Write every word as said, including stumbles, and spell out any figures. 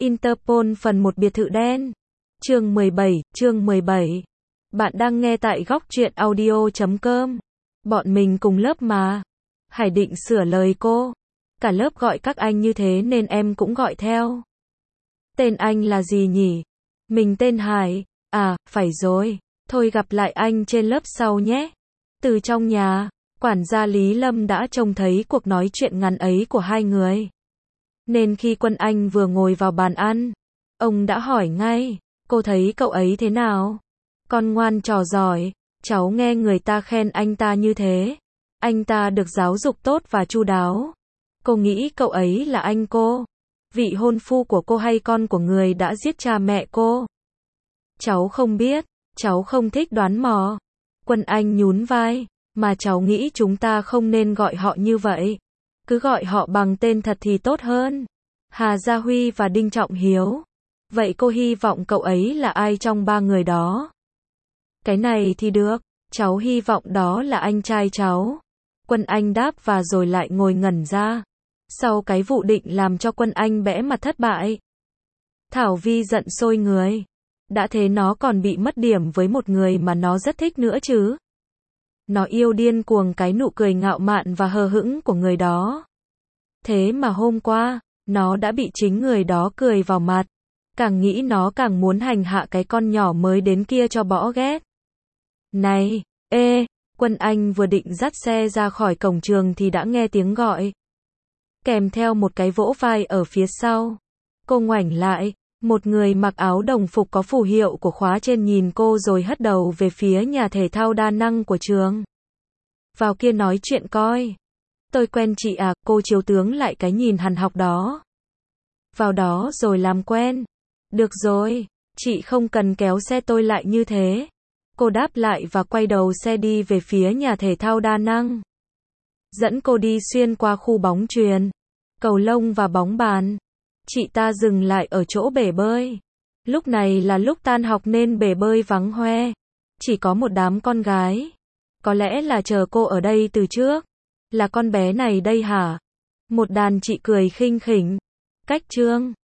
Interpol phần một biệt thự đen. Chương mười bảy, chương mười bảy. Bạn đang nghe tại góc truyện audio chấm com. Bọn mình cùng lớp mà. Hải định sửa lời cô. Cả lớp gọi các anh như thế nên em cũng gọi theo. Tên anh là gì nhỉ? Mình tên Hải. À, phải rồi. Thôi gặp lại anh trên lớp sau nhé. Từ trong nhà, quản gia Lý Lâm đã trông thấy cuộc nói chuyện ngắn ấy của hai người. Nên khi Quân Anh vừa ngồi vào bàn ăn, ông đã hỏi ngay, cô thấy cậu ấy thế nào? Con ngoan trò giỏi, cháu nghe người ta khen anh ta như thế. Anh ta được giáo dục tốt và chu đáo. Cô nghĩ cậu ấy là anh cô, vị hôn phu của cô hay con của người đã giết cha mẹ cô? Cháu không biết, cháu không thích đoán mò. Quân Anh nhún vai, mà cháu nghĩ chúng ta không nên gọi họ như vậy. Cứ gọi họ bằng tên thật thì tốt hơn. Hà Gia Huy và Đinh Trọng Hiếu. Vậy cô hy vọng cậu ấy là ai trong ba người đó? Cái này thì được, cháu hy vọng đó là anh trai cháu. Quân Anh đáp và rồi lại ngồi ngẩn ra. Sau cái vụ định làm cho Quân Anh bẽ mặt thất bại. Thảo Vi giận sôi người. Đã thế nó còn bị mất điểm với một người mà nó rất thích nữa chứ. Nó yêu điên cuồng cái nụ cười ngạo mạn và hờ hững của người đó. Thế mà hôm qua, nó đã bị chính người đó cười vào mặt. Càng nghĩ nó càng muốn hành hạ cái con nhỏ mới đến kia cho bỏ ghét. Này, ê, Quân Anh vừa định dắt xe ra khỏi cổng trường thì đã nghe tiếng gọi. Kèm theo một cái vỗ vai ở phía sau. Cô ngoảnh lại, một người mặc áo đồng phục có phù hiệu của khóa trên nhìn cô rồi hất đầu về phía nhà thể thao đa năng của trường. Vào kia nói chuyện coi. Tôi quen chị à, cô chiếu tướng lại cái nhìn hằn học đó. Vào đó rồi làm quen. Được rồi, chị không cần kéo xe tôi lại như thế. Cô đáp lại và quay đầu xe đi về phía nhà thể thao đa năng. Dẫn cô đi xuyên qua khu bóng chuyền, cầu lông và bóng bàn. Chị ta dừng lại ở chỗ bể bơi. Lúc này là lúc tan học nên bể bơi vắng hoe. Chỉ có một đám con gái. Có lẽ là chờ cô ở đây từ trước. Là con bé này đây hả? Một đàn chị cười khinh khỉnh. Cách trương.